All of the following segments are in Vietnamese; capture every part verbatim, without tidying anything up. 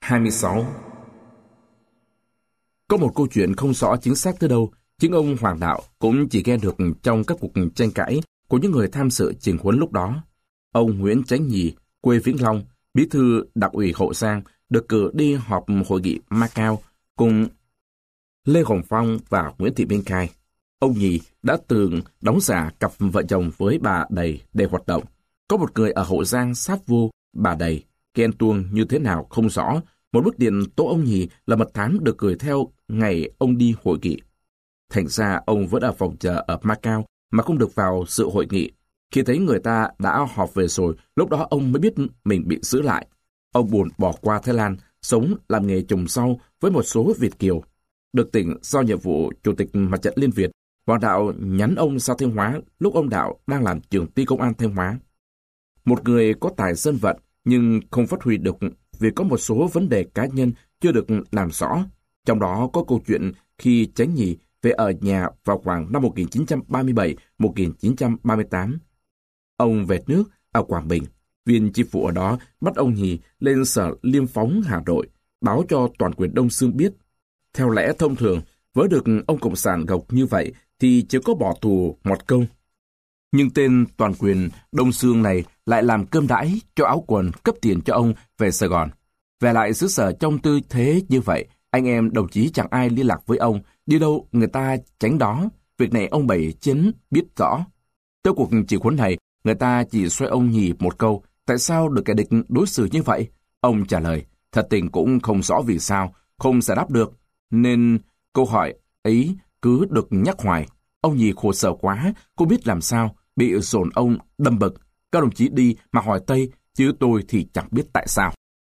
hai mươi sáu. Có một câu chuyện không rõ chính xác tới đâu, chính ông Hoàng Đạo cũng chỉ nghe được trong các cuộc tranh cãi của những người tham dự chỉnh huấn lúc đó. Ông Nguyễn Chánh Nhì, quê Vĩnh Long, bí thư Đảng ủy Hậu Giang, được cử đi họp hội nghị Macau cùng Lê Hồng Phong và Nguyễn Thị Minh Khai. Ông Nhì đã từng đóng giả cặp vợ chồng với bà Đầy để hoạt động. Có một người ở Hậu Giang sát vô bà Đầy, ghen tuông như thế nào không rõ. Một bức điện tố ông Nhì là mật thám được gửi theo ngày ông đi hội nghị. Thành ra ông vẫn ở phòng chờ ở Macau mà không được vào dự hội nghị. Khi thấy người ta đã họp về rồi, lúc đó ông mới biết mình bị giữ lại. Ông buồn bỏ qua Thái Lan, sống làm nghề trồng rau với một số Việt kiều. Được tỉnh do nhiệm vụ Chủ tịch Mặt trận Liên Việt, Hoàng Đạo nhắn ông ra Thanh Hóa lúc ông Đạo đang làm trưởng ty công an Thanh Hóa. Một người có tài dân vận nhưng không phát huy được vì có một số vấn đề cá nhân chưa được làm rõ. Trong đó có câu chuyện khi Chánh Nhì về ở nhà vào khoảng năm một nghìn chín trăm ba mươi bảy đến một nghìn chín trăm ba mươi tám. Ông về nước ở Quảng Bình. Viên chi phủ ở đó bắt ông Nhì lên sở Liêm Phóng Hà Nội, báo cho toàn quyền Đông Xương biết. Theo lẽ thông thường, với được ông Cộng sản gộc như vậy thì chỉ có bỏ tù một câu. Nhưng tên toàn quyền Đông Xương này lại làm cơm đãi cho áo quần, cấp tiền cho ông về Sài Gòn. Về lại xứ sở trong tư thế như vậy, anh em đồng chí chẳng ai liên lạc với ông, đi đâu người ta tránh đó. Việc này ông Bảy Chến biết rõ. Tới cuộc chỉ huấn này, người ta chỉ xoay ông Nhì một câu, tại sao được kẻ địch đối xử như vậy? Ông trả lời, thật tình cũng không rõ vì sao, không giải đáp được, nên câu hỏi ấy cứ được nhắc hoài. Ông Nhì khổ sở quá, cô biết làm sao, bị dồn ông đâm bực. Các đồng chí đi mà hỏi Tây, chứ tôi thì chẳng biết tại sao.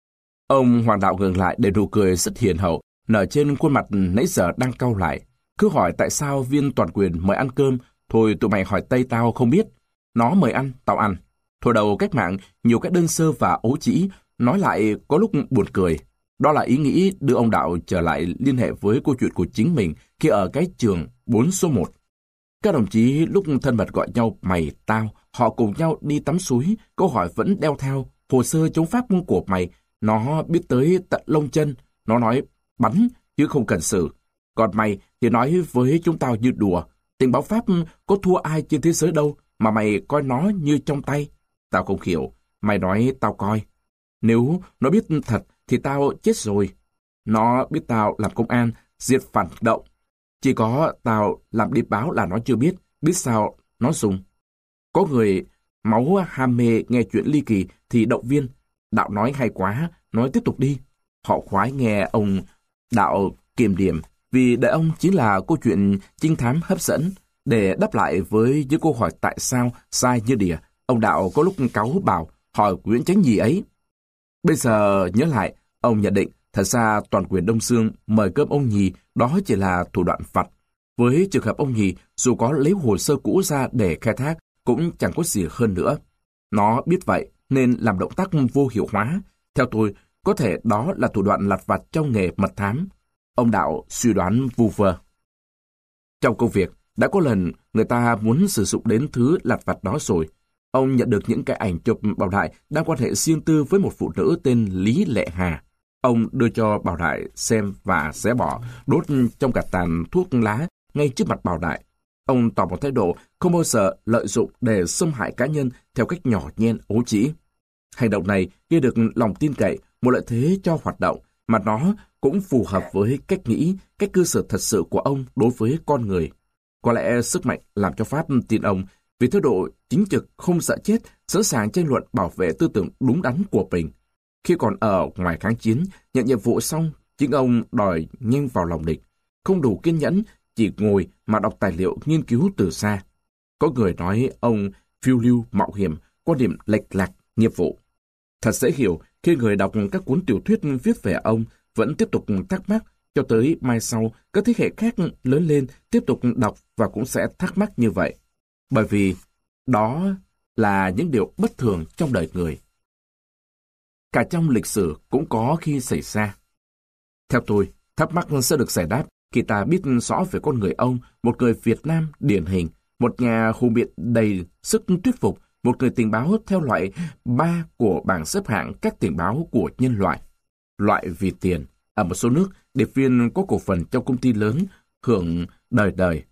Ông Hoàng Đạo ngừng lại để nụ cười rất hiền hậu, nở trên khuôn mặt nãy giờ đang cau lại. Cứ hỏi tại sao viên toàn quyền mời ăn cơm, thôi tụi mày hỏi Tây tao không biết. Nó mời ăn, tao ăn. Thôi đầu cách mạng, nhiều cái đơn sơ và ấu trĩ, nói lại có lúc buồn cười. Đó là ý nghĩ đưa ông Đạo trở lại liên hệ với câu chuyện của chính mình khi ở cái trường bốn số một. Các đồng chí lúc thân mật gọi nhau mày, tao, họ cùng nhau đi tắm suối, câu hỏi vẫn đeo theo, hồ sơ chống Pháp của mày, nó biết tới tận lông chân, nó nói bắn chứ không cần xử. Còn mày thì nói với chúng tao như đùa, tình báo Pháp có thua ai trên thế giới đâu, mà mày coi nó như trong tay. Tao không hiểu, mày nói tao coi. Nếu nó biết thật thì tao chết rồi. Nó biết tao làm công an, diệt phản động. Chỉ có tao làm điệp báo là nó chưa biết, biết sao nó dùng. Có người máu ham mê nghe chuyện ly kỳ thì động viên. Đạo nói hay quá, nói tiếp tục đi. Họ khoái nghe ông Đạo kiềm điểm, vì để ông chính là câu chuyện trinh thám hấp dẫn. Để đáp lại với những câu hỏi tại sao sai như đỉa, ông Đạo có lúc cáu bảo hỏi Nguyễn Chánh Nhì ấy. Bây giờ nhớ lại, ông nhận định thật ra toàn quyền Đông Xương mời cơm ông Nhì đó chỉ là thủ đoạn vặt. Với trường hợp ông Nhì, dù có lấy hồ sơ cũ ra để khai thác, cũng chẳng có gì hơn nữa. Nó biết vậy nên làm động tác vô hiệu hóa. Theo tôi, có thể đó là thủ đoạn lặt vặt trong nghề mật thám. Ông Đạo suy đoán vu vơ. Trong công việc, đã có lần người ta muốn sử dụng đến thứ lặt vặt đó rồi. Ông nhận được những cái ảnh chụp Bảo Đại đang quan hệ riêng tư với một phụ nữ tên Lý Lệ Hà. Ông đưa cho Bảo Đại xem và xé bỏ, đốt trong cả tàn thuốc lá ngay trước mặt Bảo Đại. Ông tỏ một thái độ không bao giờ lợi dụng để xâm hại cá nhân theo cách nhỏ nhen ấu trĩ. Hành động này gây được lòng tin cậy, một lợi thế cho hoạt động, mà nó cũng phù hợp với cách nghĩ, cách cư xử thật sự của ông đối với con người. Có lẽ sức mạnh làm cho Pháp tin ông vì thái độ chính trực không sợ chết, sẵn sàng tranh luận bảo vệ tư tưởng đúng đắn của mình. Khi còn ở ngoài kháng chiến, nhận nhiệm vụ xong, chính ông đòi nhanh vào lòng địch. Không đủ kiên nhẫn, chỉ ngồi mà đọc tài liệu nghiên cứu từ xa. Có người nói ông phiêu lưu mạo hiểm, quan điểm lệch lạc nghiệp vụ. Thật dễ hiểu khi người đọc các cuốn tiểu thuyết viết về ông vẫn tiếp tục thắc mắc, cho tới mai sau các thế hệ khác lớn lên tiếp tục đọc và cũng sẽ thắc mắc như vậy. Bởi vì đó là những điều bất thường trong đời người. Cả trong lịch sử cũng có khi xảy ra. Theo tôi, thắc mắc sẽ được giải đáp khi ta biết rõ về con người ông, một người Việt Nam điển hình, một nhà hùng biện đầy sức thuyết phục, một người tình báo theo loại ba của bảng xếp hạng các tình báo của nhân loại. loại vì tiền. Ở một số nước, điệp viên có cổ phần trong công ty lớn hưởng đời đời.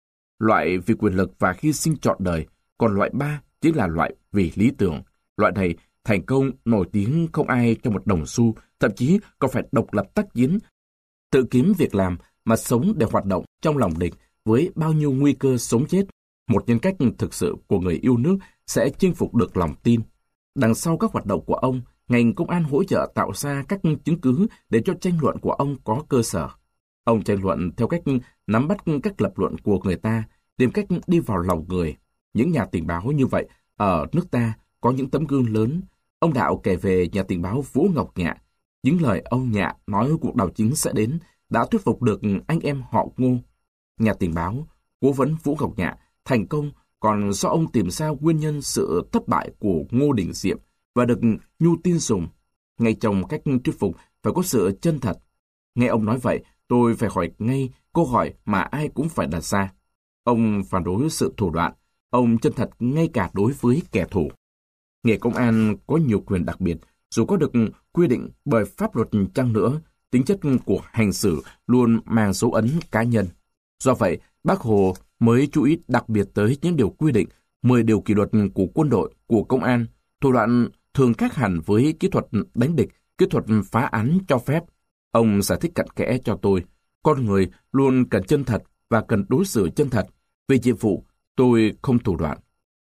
Loại vì quyền lực và hy sinh trọn đời. Còn loại ba chính là loại vì lý tưởng. Loại này thành công, nổi tiếng, không ai cho một đồng xu, thậm chí còn phải độc lập tác chiến, tự kiếm việc làm mà sống để hoạt động trong lòng địch với bao nhiêu nguy cơ sống chết. Một nhân cách thực sự của người yêu nước sẽ chinh phục được lòng tin. Đằng sau các hoạt động của ông, ngành công an hỗ trợ tạo ra các chứng cứ để cho tranh luận của ông có cơ sở. Ông tranh luận theo cách nắm bắt các lập luận của người ta, tìm cách đi vào lòng người. Những nhà tình báo như vậy ở nước ta có những tấm gương lớn. Ông Đạo kể về nhà tình báo Vũ Ngọc Nhạ. Những lời ông Nhạ nói cuộc đảo chính sẽ đến đã thuyết phục được anh em họ Ngô. Nhà tình báo, cố vấn Vũ Ngọc Nhạ thành công còn do ông tìm ra nguyên nhân sự thất bại của Ngô Đình Diệm và được Nhu tin dùng. Ngay trong cách thuyết phục phải có sự chân thật. Nghe ông nói vậy, tôi phải hỏi ngay câu hỏi mà ai cũng phải đặt ra. Ông phản đối sự thủ đoạn, ông chân thật ngay cả đối với kẻ thù. Nghề công an có nhiều quyền đặc biệt, dù có được quy định bởi pháp luật chăng nữa, tính chất của hành xử luôn mang dấu ấn cá nhân. Do vậy, Bác Hồ mới chú ý đặc biệt tới những điều quy định, mười điều kỷ luật của quân đội, của công an, thủ đoạn thường khác hẳn với kỹ thuật đánh địch, kỹ thuật phá án cho phép. Ông giải thích cặn kẽ cho tôi, con người luôn cần chân thật và cần đối xử chân thật. Về nhiệm vụ, tôi không thủ đoạn.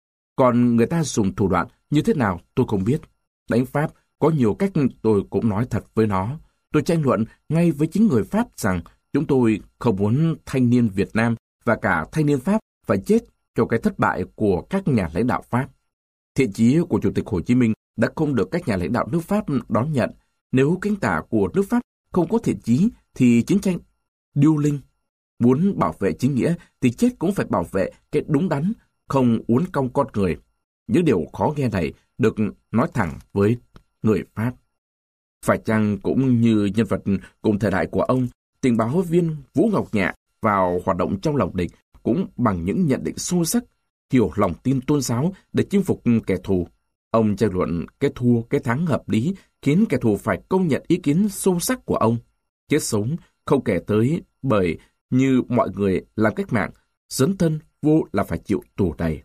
Còn người ta dùng thủ đoạn như thế nào tôi không biết. Đánh Pháp có nhiều cách, tôi cũng nói thật với nó. Tôi tranh luận ngay với chính người Pháp rằng chúng tôi không muốn thanh niên Việt Nam và cả thanh niên Pháp phải chết cho cái thất bại của các nhà lãnh đạo Pháp. Thiện chí của Chủ tịch Hồ Chí Minh đã không được các nhà lãnh đạo nước Pháp đón nhận. Nếu cánh tả của nước Pháp không có thiện chí thì chiến tranh điêu linh. Muốn bảo vệ chính nghĩa thì chết cũng phải bảo vệ cái đúng đắn, không uốn cong con người. Những điều khó nghe này được nói thẳng với người Pháp. Phải chăng cũng như nhân vật cùng thời đại của ông, tình báo viên Vũ Ngọc Nhạ vào hoạt động trong lòng địch cũng bằng những nhận định sâu sắc, hiểu lòng tin tôn giáo để chinh phục kẻ thù. Ông tranh luận cái thua, cái thắng hợp lý, khiến kẻ thù phải công nhận ý kiến sâu sắc của ông. Chết sống không kể tới, bởi như mọi người làm cách mạng, dấn thân vô là phải chịu tù đầy.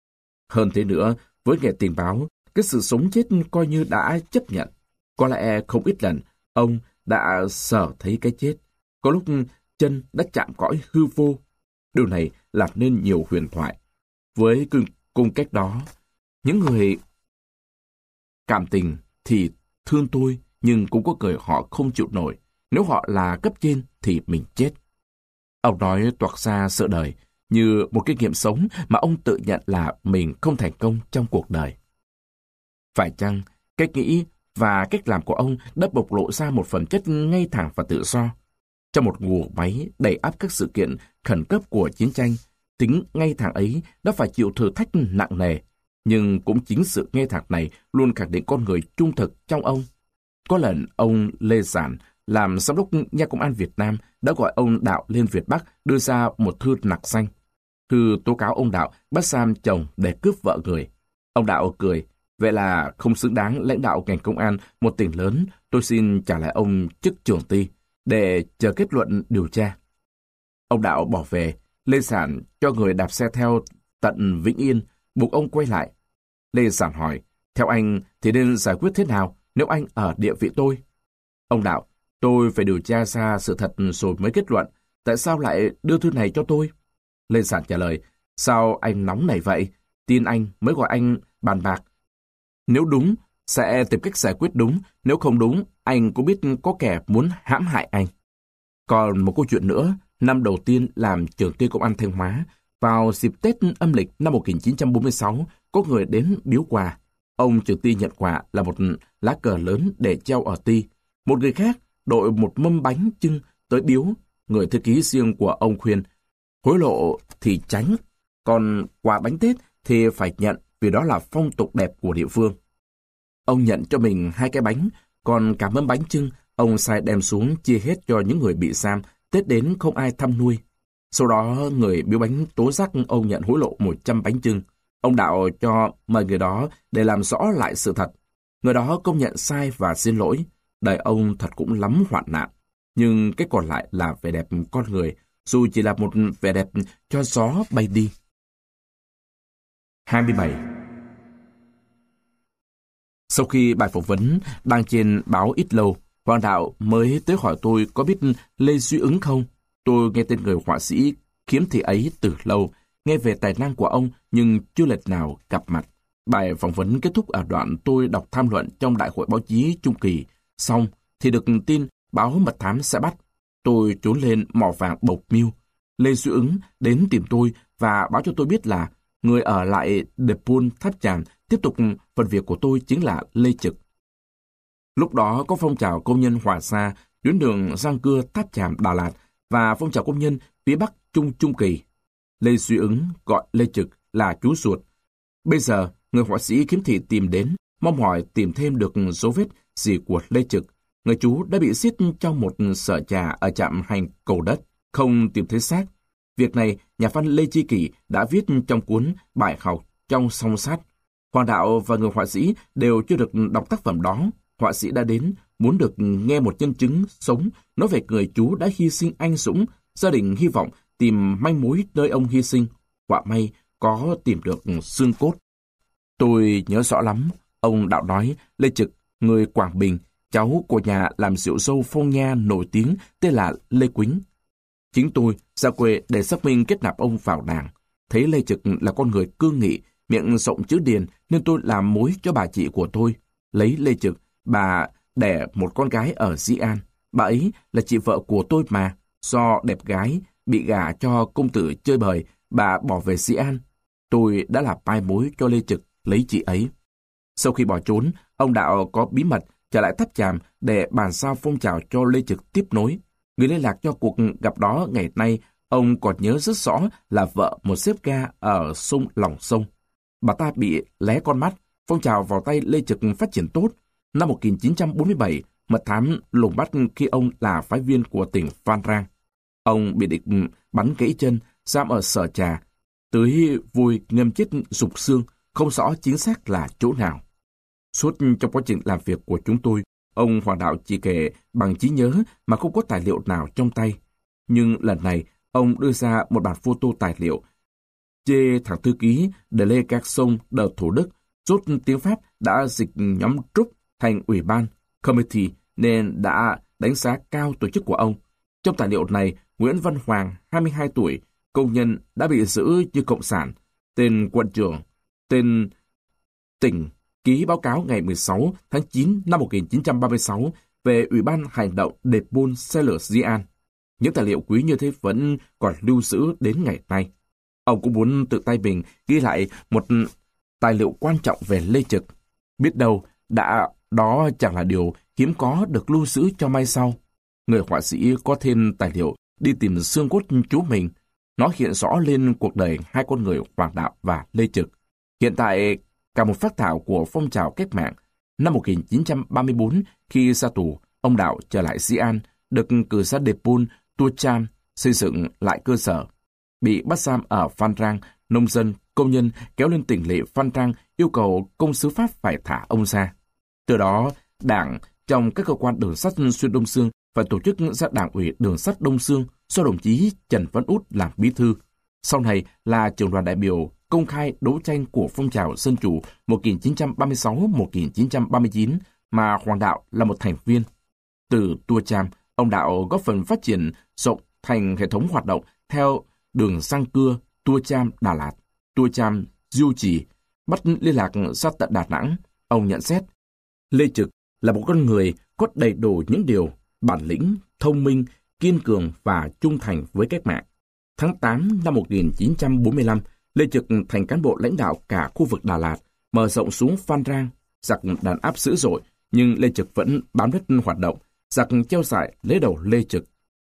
Hơn thế nữa, với nghề tình báo, cái sự sống chết coi như đã chấp nhận. Có lẽ không ít lần, ông đã sở thấy cái chết. Có lúc chân đã chạm cõi hư vô. Điều này làm nên nhiều huyền thoại. Với cung cách đó, những người cảm tình thì thương tôi, nhưng cũng có người họ không chịu nổi. Nếu họ là cấp trên thì mình chết. Ông nói toạc ra sợ đời, như một kinh nghiệm sống mà ông tự nhận là mình không thành công trong cuộc đời. Phải chăng, cách nghĩ và cách làm của ông đã bộc lộ ra một phẩm chất ngay thẳng và tự do? Trong một guồng máy đầy ắp các sự kiện khẩn cấp của chiến tranh, tính ngay thẳng ấy đã phải chịu thử thách nặng nề. Nhưng cũng chính sự ngay thẳng này luôn khẳng định con người trung thực trong ông. Có lần ông Lê Giản, làm giám đốc Nha Công an Việt Nam, đã gọi ông Đạo lên Việt Bắc đưa ra một thư nặc danh. Thư tố cáo ông Đạo bắt giam chồng để cướp vợ người. Ông Đạo cười, vậy là không xứng đáng lãnh đạo ngành công an một tỉnh lớn, tôi xin trả lại ông chức trưởng ty, để chờ kết luận điều tra. Ông Đạo bỏ về, Lê Giản cho người đạp xe theo tận Vĩnh Yên, buộc ông quay lại. Lê Giản hỏi, theo anh thì nên giải quyết thế nào nếu anh ở địa vị tôi? Ông Đạo, tôi phải điều tra ra sự thật rồi mới kết luận, tại sao lại đưa thư này cho tôi? Lê Giản trả lời, sao anh nóng nảy vậy? Tin anh mới gọi anh bàn bạc. Nếu đúng, sẽ tìm cách giải quyết đúng, nếu không đúng, anh cũng biết có kẻ muốn hãm hại anh. Còn một câu chuyện nữa, năm đầu tiên làm trưởng ty công an Thanh Hóa, vào dịp Tết âm lịch năm một nghìn chín trăm bốn mươi sáu, có người đến biếu quà. Ông trưởng ty nhận quà là một lá cờ lớn để treo ở ty. Một người khác đội một mâm bánh chưng tới biếu. Người thư ký riêng của ông khuyên, hối lộ thì tránh, còn quà bánh Tết thì phải nhận, vì đó là phong tục đẹp của địa phương. Ông nhận cho mình hai cái bánh, còn cả mâm bánh chưng, ông sai đem xuống chia hết cho những người bị giam, Tết đến không ai thăm nuôi. Sau đó, người biếu bánh tố giác ông nhận hối lộ một trăm bánh chưng. Ông Đạo cho mời người đó để làm rõ lại sự thật. Người đó công nhận sai và xin lỗi. Đời ông thật cũng lắm hoạn nạn, nhưng cái còn lại là vẻ đẹp con người, dù chỉ là một vẻ đẹp cho gió bay đi. hai mươi bảy. Sau khi bài phỏng vấn đăng trên báo ít lâu, Hoàng đạo mới tới hỏi tôi có biết Lê Duy Ứng không. Tôi nghe tên người họa sĩ khiếm thị ấy từ lâu, nghe về tài năng của ông nhưng chưa lần nào gặp mặt. Bài phỏng vấn kết thúc ở đoạn tôi đọc tham luận trong Đại hội báo chí Trung kỳ. Xong thì được tin báo mật thám sẽ bắt. Tôi trốn lên mỏ vàng Bộc Miêu. Lê Duy Ứng đến tìm tôi và báo cho tôi biết là người ở lại Depot Tháp Chàm tiếp tục phần việc của tôi chính là Lê Trực. Lúc đó có phong trào công nhân Hòa Sa, tuyến đường Giang Cưa Tháp Chàm Đà Lạt và phong trào công nhân phía Bắc Trung Trung Kỳ. Lê Duy Ứng gọi Lê Trực là chú ruột. Bây giờ, người họa sĩ khiếm thị tìm đến, mong mỏi tìm thêm được dấu vết gì của Lê Trực. Người chú đã bị giết trong một sở trà ở trạm hành Cầu Đất, không tìm thấy xác. Việc này, nhà văn Lê Chi Kỷ đã viết trong cuốn Bài học trong song sát. Hoàng đạo và người họa sĩ đều chưa được đọc tác phẩm đó. Họa sĩ đã đến, muốn được nghe một nhân chứng sống nói về người chú đã hy sinh anh dũng. Gia đình hy vọng tìm manh mối nơi ông hy sinh. Quả may có tìm được xương cốt. Tôi nhớ rõ lắm. Ông đạo nói Lê Trực, người Quảng Bình, cháu của nhà làm rượu dâu Phong Nha nổi tiếng tên là Lê Quýnh. Chính tôi ra quê để xác minh kết nạp ông vào đảng. Thấy Lê Trực là con người cương nghị, miệng rộng chữ điền nên tôi làm mối cho bà chị của tôi. Lấy Lê Trực, bà đẻ một con gái ở Di An. Bà ấy là chị vợ của tôi mà. Do đẹp gái, bị gả cho công tử chơi bời, bà bỏ về Di An. Tôi đã là mai mối cho Lê Trực lấy chị ấy. Sau khi bỏ trốn, ông đạo có bí mật trở lại Tháp Chàm để bàn giao phong trào cho Lê Trực tiếp nối. Người liên lạc cho cuộc gặp đó ngày nay, ông còn nhớ rất rõ là vợ một xếp ga ở sông lòng sông. Bà ta bị lé con mắt, phong trào vào tay Lê Trực phát triển tốt. Năm một nghìn chín trăm bốn mươi bảy, mật thám lùng bắt khi ông là phái viên của tỉnh Phan Rang. Ông bị địch bắn gãy chân, giam ở sở trà, tới vùi ngâm chết rục xương, không rõ chính xác là chỗ nào. Suốt trong quá trình làm việc của chúng tôi, ông Hoàng đạo chỉ kể bằng trí nhớ mà không có tài liệu nào trong tay. Nhưng lần này, ông đưa ra một bản photo tài liệu, chê thằng thư ký De Lê Garçon de Thủ Đức, rốt tiếng Pháp đã dịch nhóm Trúc thành ủy ban, committee, nên đã đánh giá cao tổ chức của ông. Trong tài liệu này, Nguyễn Văn Hoàng, hai mươi hai tuổi, công nhân đã bị giữ như cộng sản, tên quận trưởng, tên tỉnh, ký báo cáo ngày mười sáu tháng chín năm một nghìn chín trăm ba mươi sáu về Ủy ban Hành động Depot Seller Di An. Những tài liệu quý như thế vẫn còn lưu giữ đến ngày nay. Ông cũng muốn tự tay mình ghi lại một tài liệu quan trọng về Lê Trực. Biết đâu, đã đó chẳng là điều hiếm có được lưu giữ cho mai sau. Người họa sĩ có thêm tài liệu đi tìm xương cốt chú mình. Nó hiện rõ lên cuộc đời hai con người Hoàng đạo và Lê Trực. Hiện tại, cả một phác thảo của phong trào cách mạng. Năm một nghìn chín trăm ba mươi tư, khi ra tù, ông đạo trở lại Di An, được cử ra Depot Tua Cham xây dựng lại cơ sở. Bị bắt giam ở Phan Rang, nông dân, công nhân kéo lên tỉnh lỵ Phan Rang yêu cầu công sứ Pháp phải thả ông ra. Từ đó, đảng trong các cơ quan đường sắt xuyên Đông Dương phải tổ chức ra đảng ủy đường sắt Đông Dương do đồng chí Trần Văn Út làm bí thư. Sau này là trưởng đoàn đại biểu công khai đấu tranh của phong trào dân chủ một nghìn chín trăm ba mươi sáu đến một nghìn chín trăm ba mươi chín mà Hoàng đạo là một thành viên. Từ Tua Cham, ông đạo góp phần phát triển rộng thành hệ thống hoạt động theo đường Giang Cưa, Tua Cham Đà Lạt, Tua Cham Diêu Trì, bắt liên lạc ra tận Đà Nẵng. Ông nhận xét, Lê Trực là một con người có đầy đủ những điều bản lĩnh, thông minh, kiên cường và trung thành với cách mạng. Tháng tám năm một nghìn chín trăm bốn mươi lăm, Lê Trực thành cán bộ lãnh đạo cả khu vực Đà Lạt, mở rộng xuống Phan Rang. Giặc đàn áp dữ dội, nhưng Lê Trực vẫn bám đất hoạt động. Giặc treo giải lấy đầu Lê Trực.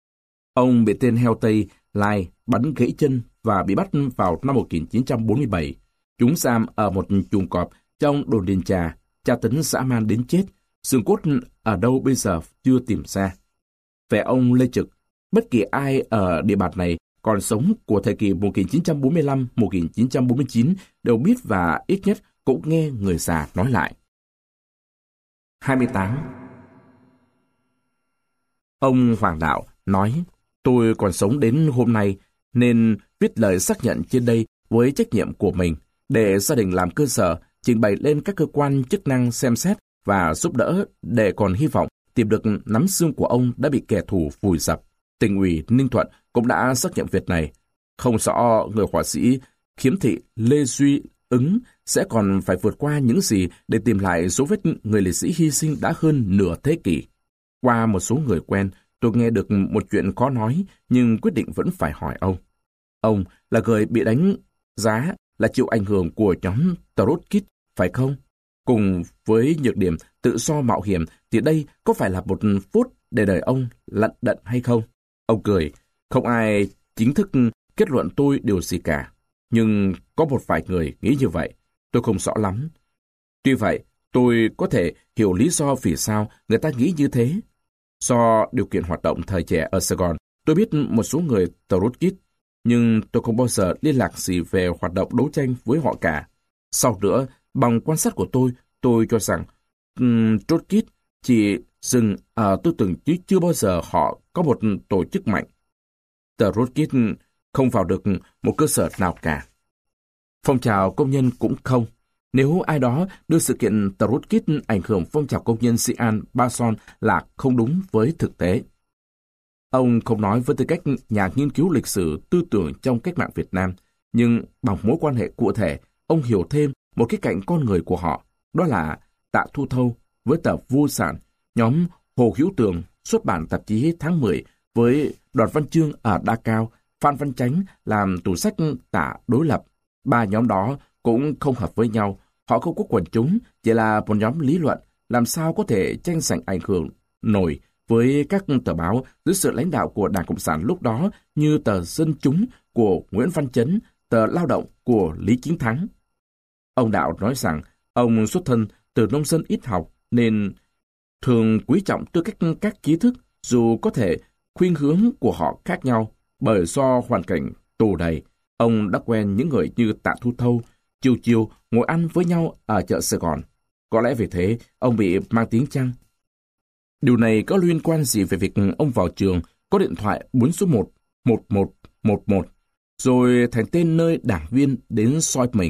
Ông bị tên heo Tây Lai bắn gãy chân và bị bắt vào năm một nghìn chín trăm bốn mươi bảy. Chúng giam ở một chuồng cọp trong đồn Điền Trà, tra tấn dã man đến chết. Xương cốt ở đâu bây giờ chưa tìm ra. Về ông Lê Trực, bất kỳ ai ở địa bàn này còn sống của thời kỳ một nghìn chín trăm bốn mươi lăm đến một nghìn chín trăm bốn mươi chín đều biết và ít nhất cũng nghe người già nói lại. hai mươi tám. Ông Hoàng Đạo nói, tôi còn sống đến hôm nay nên viết lời xác nhận trên đây với trách nhiệm của mình để gia đình làm cơ sở trình bày lên các cơ quan chức năng xem xét và giúp đỡ để còn hy vọng tìm được nắm xương của ông đã bị kẻ thù vùi dập. Tỉnh ủy Ninh Thuận cũng đã xác nhận việc này. Không rõ người họa sĩ khiếm thị Lê Duy Ứng sẽ còn phải vượt qua những gì để tìm lại dấu vết người liệt sĩ hy sinh đã hơn nửa thế kỷ. Qua một số người quen, tôi nghe được một chuyện khó nói nhưng quyết định vẫn phải hỏi ông. Ông là người bị đánh giá là chịu ảnh hưởng của nhóm Trotsky, phải không? Cùng với nhược điểm tự do mạo hiểm thì đây có phải là một phút để đời ông lận đận hay không? Ông cười, không ai chính thức kết luận tôi điều gì cả. Nhưng có một vài người nghĩ như vậy, tôi không rõ lắm. Tuy vậy, tôi có thể hiểu lý do vì sao người ta nghĩ như thế. Do điều kiện hoạt động thời trẻ ở Sài Gòn, tôi biết một số người Trotsky, nhưng tôi không bao giờ liên lạc gì về hoạt động đấu tranh với họ cả. Sau nữa, bằng quan sát của tôi, tôi cho rằng um, Trotsky chỉ dừng ở tư tưởng chứ chưa bao giờ họ có một tổ chức mạnh. Trotsky không vào được một cơ sở nào cả. Phong trào công nhân cũng không. Nếu ai đó đưa sự kiện Trotsky ảnh hưởng phong trào công nhân Sian Bason là không đúng với thực tế. Ông không nói với tư cách nhà nghiên cứu lịch sử tư tưởng trong cách mạng Việt Nam, nhưng bằng mối quan hệ cụ thể, ông hiểu thêm một cái cạnh con người của họ, đó là Tạ Thu Thâu với tờ Vô Sản, nhóm Hồ Hữu Tường xuất bản tạp chí tháng mười với Đoàn Văn Chương ở Đa Cao, Phan Văn Chánh làm tủ sách Tạ đối lập. Ba nhóm đó cũng không hợp với nhau, họ không có quần chúng, chỉ là một nhóm lý luận, làm sao có thể tranh giành ảnh hưởng nổi với các tờ báo dưới sự lãnh đạo của Đảng Cộng sản lúc đó như tờ Dân Chúng của Nguyễn Văn Chấn, tờ Lao Động của Lý Chính Thắng. Ông Đạo nói rằng ông xuất thân từ nông dân ít học nên thường quý trọng tư cách các trí thức dù có thể khuynh hướng của họ khác nhau, bởi do hoàn cảnh tù đầy, ông đã quen những người như Tạ Thu Thâu, chiều chiều ngồi ăn với nhau ở chợ Sài Gòn. Có lẽ vì thế ông bị mang tiếng chăng? Điều này có liên quan gì về việc ông vào trường có điện thoại bốn số một một một một một rồi thành tên nơi đảng viên đến soi mình?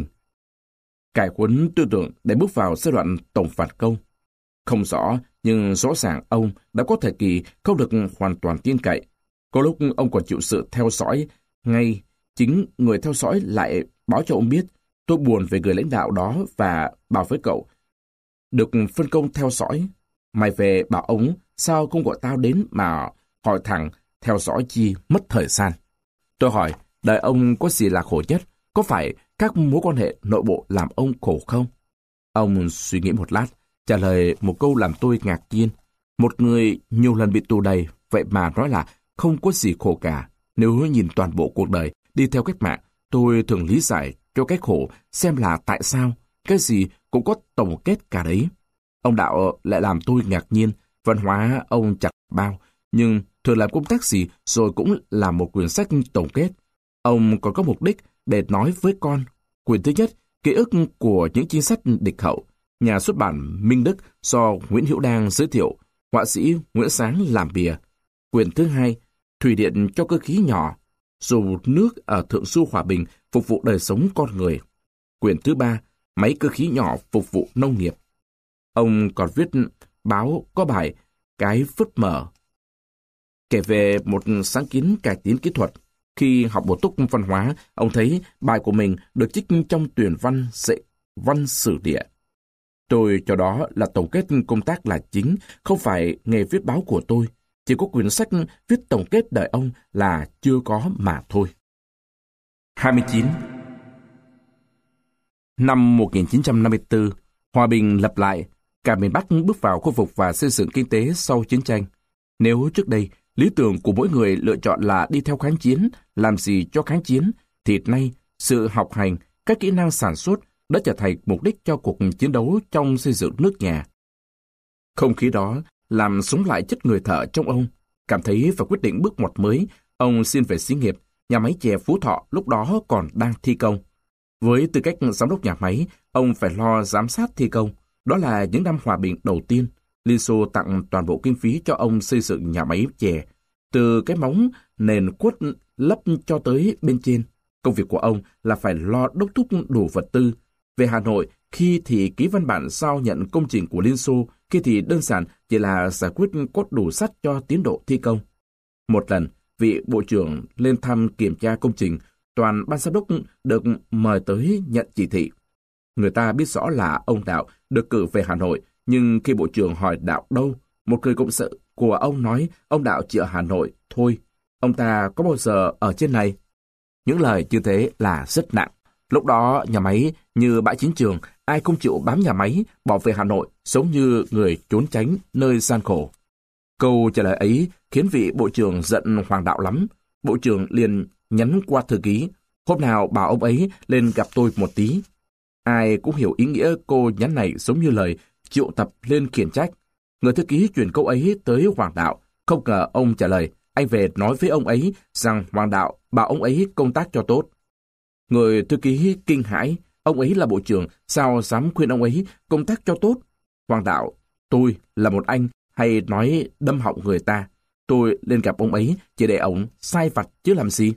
Cải huấn tư tưởng để bước vào giai đoạn tổng phản công. Không rõ, nhưng rõ ràng ông đã có thời kỳ không được hoàn toàn tin cậy. Có lúc ông còn chịu sự theo dõi ngay, chính người theo dõi lại báo cho ông biết tôi buồn về người lãnh đạo đó và bảo với cậu được phân công theo dõi. Mày về bảo ông sao không gọi tao đến mà hỏi thẳng theo dõi chi mất thời gian. Tôi hỏi, đời ông có gì là khổ nhất? Có phải các mối quan hệ nội bộ làm ông khổ không? Ông suy nghĩ một lát, trả lời một câu làm tôi ngạc nhiên. Một người nhiều lần bị tù đầy, vậy mà nói là không có gì khổ cả. Nếu nhìn toàn bộ cuộc đời đi theo cách mạng, tôi thường lý giải cho cái khổ xem là tại sao, cái gì cũng có tổng kết cả đấy. Ông Đạo lại làm tôi ngạc nhiên, văn hóa ông chặt bao, nhưng thường làm công tác gì rồi cũng là một quyển sách tổng kết. Ông còn có mục đích để nói với con. Quyển thứ nhất, ký ức của những chính sách địch hậu, nhà xuất bản Minh Đức do Nguyễn Hữu Đang giới thiệu, họa sĩ Nguyễn Sáng làm bìa. Quyển thứ hai, thủy điện cho cơ khí nhỏ, dù nước ở Thượng Du Hòa Bình phục vụ đời sống con người. Quyển thứ ba, máy cơ khí nhỏ phục vụ nông nghiệp. Ông còn viết báo có bài Cái Phứt Mở, kể về một sáng kiến cải tiến kỹ thuật. Khi học bổ túc văn hóa, ông thấy bài của mình được trích trong tuyển văn dạy văn sử địa. Tôi cho đó là tổng kết công tác là chính, không phải nghề viết báo của tôi. Chỉ có quyển sách viết tổng kết đời ông là chưa có mà thôi. hai mươi chín. Năm một nghìn chín trăm năm mươi tư, hòa bình lập lại, cả miền Bắc bước vào khôi phục và xây dựng kinh tế sau chiến tranh. Nếu trước đây, lý tưởng của mỗi người lựa chọn là đi theo kháng chiến, làm gì cho kháng chiến, thì nay sự học hành, các kỹ năng sản xuất đã trở thành mục đích cho cuộc chiến đấu trong xây dựng nước nhà. Không khí đó làm sống lại chất người thợ trong ông. Cảm thấy và quyết định bước ngoặt mới, ông xin về xí nghiệp, nhà máy chè Phú Thọ lúc đó còn đang thi công. Với tư cách giám đốc nhà máy, ông phải lo giám sát thi công. Đó là những năm hòa bình đầu tiên. Liên Xô tặng toàn bộ kinh phí cho ông xây dựng nhà máy chè, từ cái móng nền khuất lấp cho tới bên trên. Công việc của ông là phải lo đốc thúc đủ vật tư. Về Hà Nội, khi thì ký văn bản giao nhận công trình của Liên Xô, khi thì đơn giản chỉ là giải quyết cốt đủ sắt cho tiến độ thi công. Một lần, vị bộ trưởng lên thăm kiểm tra công trình, toàn ban giám đốc được mời tới nhận chỉ thị. Người ta biết rõ là ông Đạo được cử về Hà Nội, nhưng khi bộ trưởng hỏi Đạo đâu, một người cộng sự của ông nói ông Đạo chỉ ở Hà Nội thôi, ông ta có bao giờ ở trên này? Những lời như thế là rất nặng. Lúc đó nhà máy như bãi chiến trường, ai không chịu bám nhà máy, bỏ về Hà Nội, sống như người trốn tránh nơi gian khổ. Câu trả lời ấy khiến vị bộ trưởng giận Hoàng Đạo lắm. Bộ trưởng liền nhắn qua thư ký, hôm nào bảo ông ấy lên gặp tôi một tí. Ai cũng hiểu ý nghĩa cô nhắn này giống như lời triệu tập lên khiển trách. Người thư ký chuyển câu ấy tới Hoàng Đạo, không ngờ ông trả lời, anh về nói với ông ấy rằng Hoàng Đạo bảo ông ấy công tác cho tốt. Người thư ký kinh hãi, ông ấy là bộ trưởng, sao dám khuyên ông ấy công tác cho tốt? Hoàng Đạo, tôi là một anh, hay nói đâm họng người ta. Tôi lên gặp ông ấy chỉ để ông sai vặt chứ làm gì.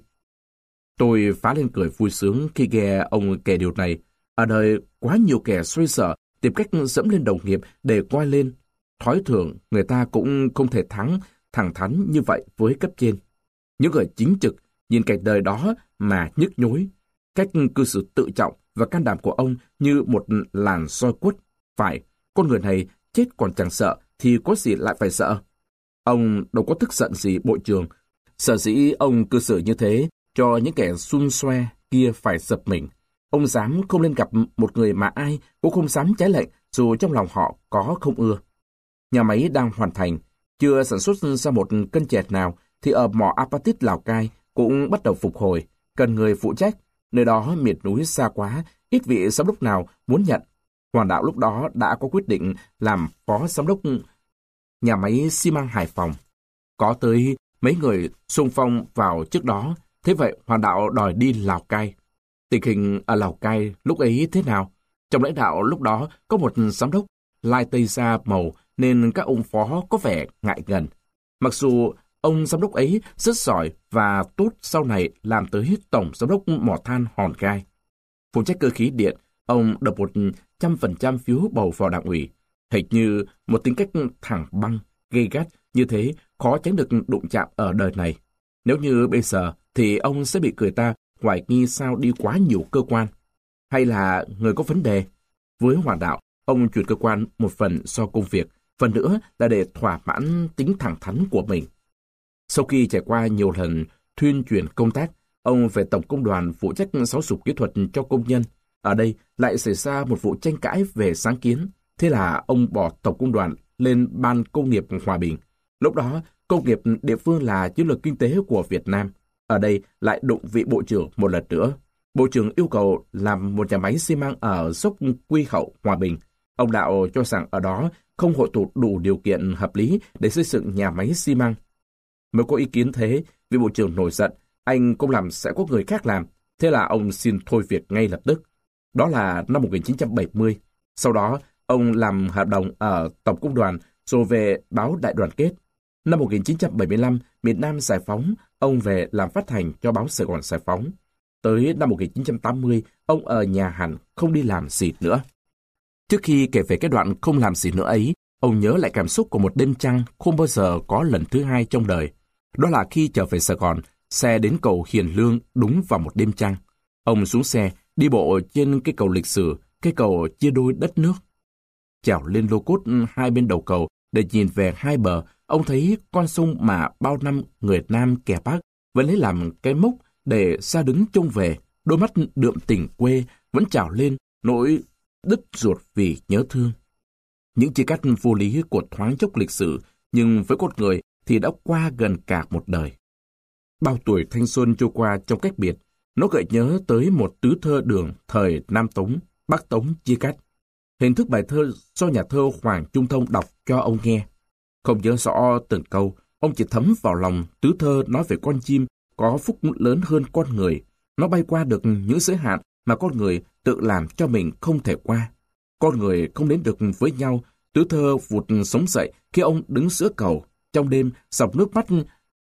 Tôi phá lên cười vui sướng khi nghe ông kể điều này. Ở đời quá nhiều kẻ xoay sở tìm cách dẫm lên đồng nghiệp để coi lên. Thói thường người ta cũng không thể thắng thẳng thắn như vậy với cấp trên. Những người chính trực nhìn cảnh đời đó mà nhức nhối. Cách cư xử tự trọng và can đảm của ông như một làn soi quất. Phải, con người này chết còn chẳng sợ thì có gì lại phải sợ. Ông đâu có tức giận gì bộ trưởng. Sở dĩ ông cư xử như thế cho những kẻ xun xoe kia phải sập mình. Ông dám không lên gặp một người mà ai cũng không dám trái lệnh dù trong lòng họ có không ưa. Nhà máy đang hoàn thành, chưa sản xuất ra một cân chẹt nào thì ở mỏ apatit Lào Cai cũng bắt đầu phục hồi, cần người phụ trách. Nơi đó miền núi xa quá, ít vị giám đốc nào muốn nhận. Hoàng Đạo lúc đó đã có quyết định làm phó giám đốc nhà máy xi măng Hải Phòng. Có tới mấy người xung phong vào trước đó, thế vậy Hoàng Đạo đòi đi Lào Cai. Tình hình ở Lào Cai lúc ấy thế nào? Trong lãnh đạo lúc đó có một giám đốc lai tây da màu nên các ông phó có vẻ ngại ngần. Mặc dù ông giám đốc ấy rất giỏi và tốt, sau này làm tới tổng giám đốc mỏ than Hòn Gai. Phụ trách cơ khí điện, ông được một trăm phần trăm phiếu bầu vào đảng ủy. Hình như một tính cách thẳng băng, gay gắt như thế khó tránh được đụng chạm ở đời này. Nếu như bây giờ thì ông sẽ bị người ta hoài nghi sao đi quá nhiều cơ quan, hay là người có vấn đề. Với Hoàng Đạo, ông chuyển cơ quan một phần do công việc, phần nữa là để thỏa mãn tính thẳng thắn của mình. Sau khi trải qua nhiều lần thuyên chuyển công tác, ông về Tổng Công đoàn phụ trách giáo dục kỹ thuật cho công nhân. Ở đây lại xảy ra một vụ tranh cãi về sáng kiến. Thế là ông bỏ Tổng Công đoàn lên Ban Công nghiệp Hòa Bình. Lúc đó, công nghiệp địa phương là chiến lược kinh tế của Việt Nam. Ở đây lại đụng vị bộ trưởng một lần nữa. Bộ trưởng yêu cầu làm một nhà máy xi măng ở dốc Quy Hậu, Hòa Bình. Ông Đạo cho rằng ở đó không hội tụ đủ điều kiện hợp lý để xây dựng nhà máy xi măng. Mới có ý kiến thế, vị bộ trưởng nổi giận, anh không làm sẽ có người khác làm. Thế là ông xin thôi việc ngay lập tức. Đó là năm một nghìn chín trăm bảy mươi. Sau đó, ông làm hợp đồng ở Tổng Công đoàn rồi về báo Đại Đoàn Kết. Năm một nghìn chín trăm bảy mươi lăm, miền Nam giải phóng, ông về làm phát hành cho báo Sài Gòn Giải Phóng. Tới năm một nghìn chín trăm tám mươi, ông ở nhà hẳn, không đi làm gì nữa. Trước khi kể về cái đoạn không làm gì nữa ấy, ông nhớ lại cảm xúc của một đêm trăng không bao giờ có lần thứ hai trong đời. Đó là khi trở về Sài Gòn, xe đến cầu Hiền Lương đúng vào một đêm trăng. Ông xuống xe, đi bộ trên cái cầu lịch sử, cái cầu chia đôi đất nước. Trèo lên lô cốt hai bên đầu cầu để nhìn về hai bờ, ông thấy con sông mà bao năm người Nam kẻ Bắc vẫn lấy làm cái mốc để ra đứng trông về, đôi mắt đượm tình quê vẫn trào lên nỗi đứt ruột vì nhớ thương. Những chia cắt vô lý của thoáng chốc lịch sử, nhưng với con người thì đã qua gần cả một đời. Bao tuổi thanh xuân trôi qua trong cách biệt, nó gợi nhớ tới một tứ thơ đường thời Nam Tống, Bắc Tống chia cắt. Hình thức bài thơ do nhà thơ Hoàng Trung Thông đọc cho ông nghe. Không nhớ rõ từng câu, ông chỉ thấm vào lòng tứ thơ nói về con chim có phúc lớn hơn con người. Nó bay qua được những giới hạn mà con người tự làm cho mình không thể qua. Con người không đến được với nhau, tứ Tứ thơ vụt sống dậy khi ông đứng giữa cầu, trong đêm dòng nước mắt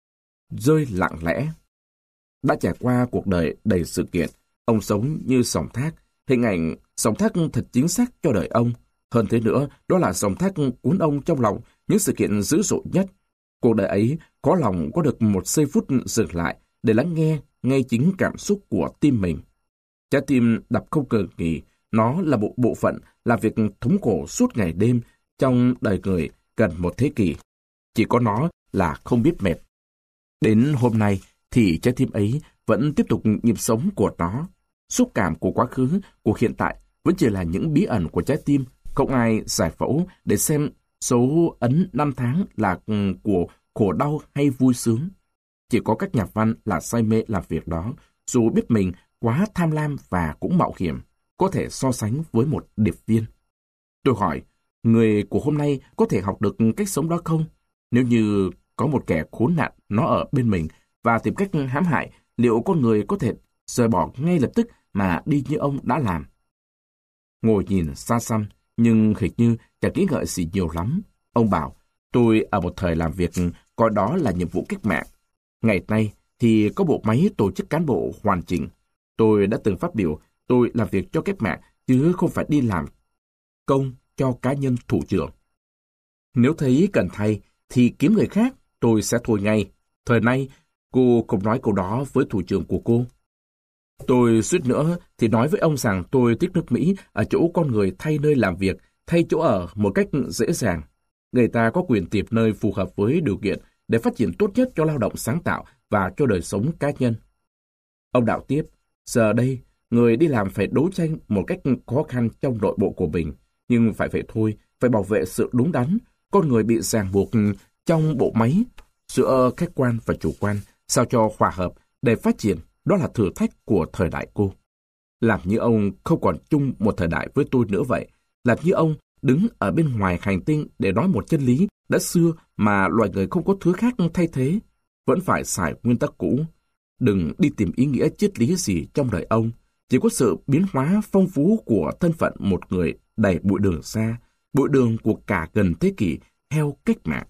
rơi lặng lẽ. Đã trải qua cuộc đời đầy sự kiện, ông sống như dòng thác, hình ảnh dòng thác thật chính xác cho đời ông. Hơn thế nữa, đó là dòng thác cuốn ông trong lòng những sự kiện dữ dội nhất. Cuộc đời ấy có lòng có được một giây phút dừng lại để lắng nghe ngay chính cảm xúc của tim mình. Trái tim đập không ngừng nghỉ, nó là một bộ phận làm việc thống khổ suốt ngày đêm trong đời người gần một thế kỷ. Chỉ có nó là không biết mệt. Đến hôm nay thì trái tim ấy vẫn tiếp tục nhịp sống của nó. Xúc cảm của quá khứ, của hiện tại vẫn chỉ là những bí ẩn của trái tim, không ai giải phẫu để xem số ấn năm tháng là của khổ đau hay vui sướng. Chỉ có các nhà văn là say mê làm việc đó, dù biết mình quá tham lam và cũng mạo hiểm, có thể so sánh với một điệp viên. Tôi hỏi, người của hôm nay có thể học được cách sống đó không? Nếu như có một kẻ khốn nạn nó ở bên mình và tìm cách hãm hại, liệu con người có thể rời bỏ ngay lập tức mà đi như ông đã làm? Ngồi nhìn xa xăm, nhưng hình như chẳng nghĩ ngợi gì nhiều lắm. Ông bảo, tôi ở một thời làm việc coi đó là nhiệm vụ cách mạng. Ngày nay thì có bộ máy tổ chức cán bộ hoàn chỉnh. Tôi đã từng phát biểu tôi làm việc cho cách mạng chứ không phải đi làm công cho cá nhân thủ trưởng. Nếu thấy cần thay thì kiếm người khác, tôi sẽ thôi ngay. Thời nay, cô không nói câu đó với thủ trưởng của cô. Tôi suýt nữa thì nói với ông rằng tôi thích nước Mỹ ở chỗ con người thay nơi làm việc, thay chỗ ở một cách dễ dàng. Người ta có quyền tìm nơi phù hợp với điều kiện để phát triển tốt nhất cho lao động sáng tạo và cho đời sống cá nhân. Ông đạo tiếp, giờ đây, người đi làm phải đấu tranh một cách khó khăn trong nội bộ của mình, nhưng phải vậy thôi, phải bảo vệ sự đúng đắn. Con người bị ràng buộc trong bộ máy giữa khách quan và chủ quan, sao cho hòa hợp để phát triển, đó là thử thách của thời đại cô. Làm như ông không còn chung một thời đại với tôi nữa vậy, làm như ông đứng ở bên ngoài hành tinh để nói một chân lý đã xưa mà loài người không có thứ khác thay thế, vẫn phải xài nguyên tắc cũ. Đừng đi tìm ý nghĩa triết lý gì trong đời ông, chỉ có sự biến hóa phong phú của thân phận một người đầy bụi đường xa, bụi đường của cả gần thế kỷ theo cách mạng.